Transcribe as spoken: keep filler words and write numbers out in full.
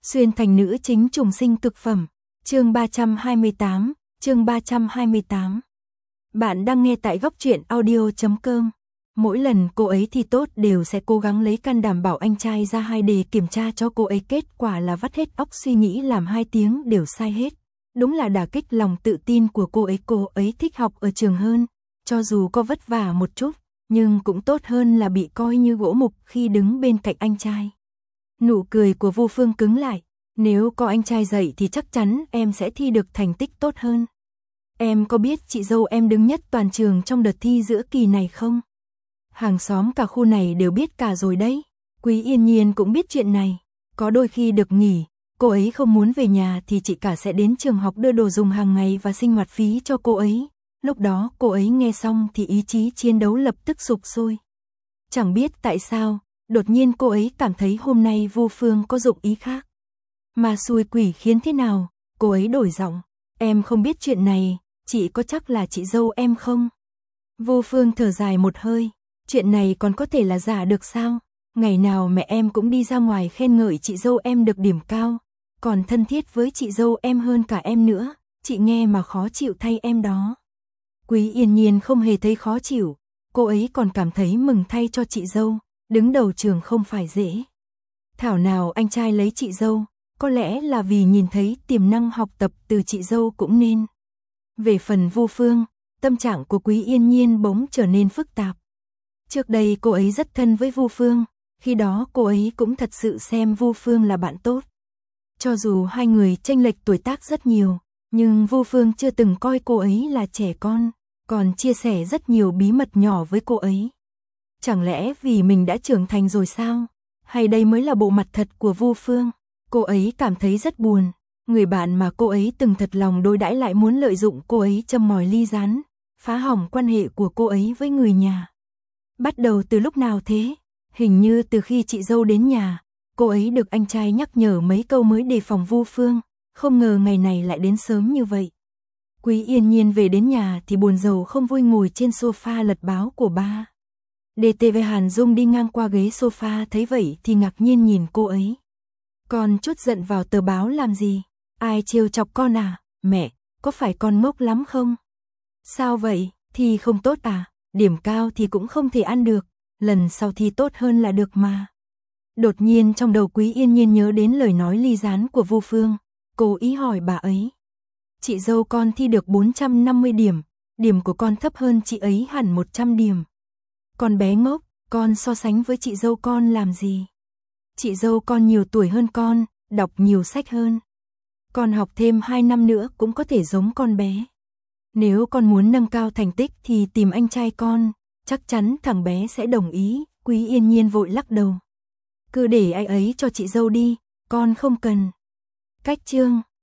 Xuyên thành nữ chính trùng sinh cực phẩm. Chương ba trăm hai mươi tám, chương ba trăm hai mươi tám. Bạn đang nghe tại góc truyện audio chấm com. Mỗi lần cô ấy thi tốt đều sẽ cố gắng lấy can đảm bảo anh trai ra hai đề kiểm tra cho cô ấy, kết quả là vắt hết óc suy nghĩ làm hai tiếng đều sai hết. Đúng là đả kích lòng tự tin của cô ấy. Cô ấy thích học ở trường hơn, cho dù có vất vả một chút, nhưng cũng tốt hơn là bị coi như gỗ mục khi đứng bên cạnh anh trai. Nụ cười của Vu Phương cứng lại, nếu có anh trai dạy thì chắc chắn em sẽ thi được thành tích tốt hơn. Em có biết chị dâu em đứng nhất toàn trường trong đợt thi giữa kỳ này không? Hàng xóm cả khu này đều biết cả rồi đấy. Quý Yên Nhiên cũng biết chuyện này. Có đôi khi được nghỉ, cô ấy không muốn về nhà thì chị cả sẽ đến trường học đưa đồ dùng hàng ngày và sinh hoạt phí cho cô ấy. Lúc đó cô ấy nghe xong thì ý chí chiến đấu lập tức sục sôi. Chẳng biết tại sao, đột nhiên cô ấy cảm thấy hôm nay Vu Phương có dụng ý khác. Mà xui quỷ khiến thế nào, cô ấy đổi giọng. Em không biết chuyện này, chị có chắc là chị dâu em không? Vu Phương thở dài một hơi, chuyện này còn có thể là giả được sao? Ngày nào mẹ em cũng đi ra ngoài khen ngợi chị dâu em được điểm cao, còn thân thiết với chị dâu em hơn cả em nữa, chị nghe mà khó chịu thay em đó. Quý Yên Nhiên không hề thấy khó chịu, cô ấy còn cảm thấy mừng thay cho chị dâu, đứng đầu trường không phải dễ. Thảo nào anh trai lấy chị dâu, có lẽ là vì nhìn thấy tiềm năng học tập từ chị dâu cũng nên. Về phần Vu Phương, tâm trạng của Quý Yên Nhiên bỗng trở nên phức tạp. Trước đây cô ấy rất thân với Vu Phương, khi đó cô ấy cũng thật sự xem Vu Phương là bạn tốt. Cho dù hai người chênh lệch tuổi tác rất nhiều, nhưng Vu Phương chưa từng coi cô ấy là trẻ con, còn chia sẻ rất nhiều bí mật nhỏ với cô ấy. Chẳng lẽ vì mình đã trưởng thành rồi sao? Hay đây mới là bộ mặt thật của Vu Phương? Cô ấy cảm thấy rất buồn. Người bạn mà cô ấy từng thật lòng đối đãi lại muốn lợi dụng cô ấy châm mồi ly gián, phá hỏng quan hệ của cô ấy với người nhà. Bắt đầu từ lúc nào thế? Hình như từ khi chị dâu đến nhà, cô ấy được anh trai nhắc nhở mấy câu mới đề phòng Vu Phương, không ngờ ngày này lại đến sớm như vậy. Quý Yên Nhiên về đến nhà thì buồn rầu không vui ngồi trên sofa lật báo của ba. đê tê vê Hàn Dung đi ngang qua ghế sofa thấy vậy thì ngạc nhiên nhìn cô ấy. Con chút giận vào tờ báo làm gì? Ai trêu chọc con à? Mẹ, có phải con ngốc lắm không? Sao vậy? Thi không tốt à? Điểm cao thì cũng không thể ăn được, lần sau thi tốt hơn là được mà. Đột nhiên trong đầu Quý Yên Nhiên nhớ đến lời nói ly gián của Vu Phương, cô ý hỏi bà ấy. Chị dâu con thi được bốn trăm năm mươi điểm, điểm của con thấp hơn chị ấy hẳn một trăm điểm. Con bé ngốc, con so sánh với chị dâu con làm gì? Chị dâu con nhiều tuổi hơn con, đọc nhiều sách hơn. Con học thêm hai năm nữa cũng có thể giống con bé. Nếu con muốn nâng cao thành tích thì tìm anh trai con, chắc chắn thằng bé sẽ đồng ý. Quý Yên Nhiên vội lắc đầu. Cứ để ai ấy cho chị dâu đi, con không cần. Cách chương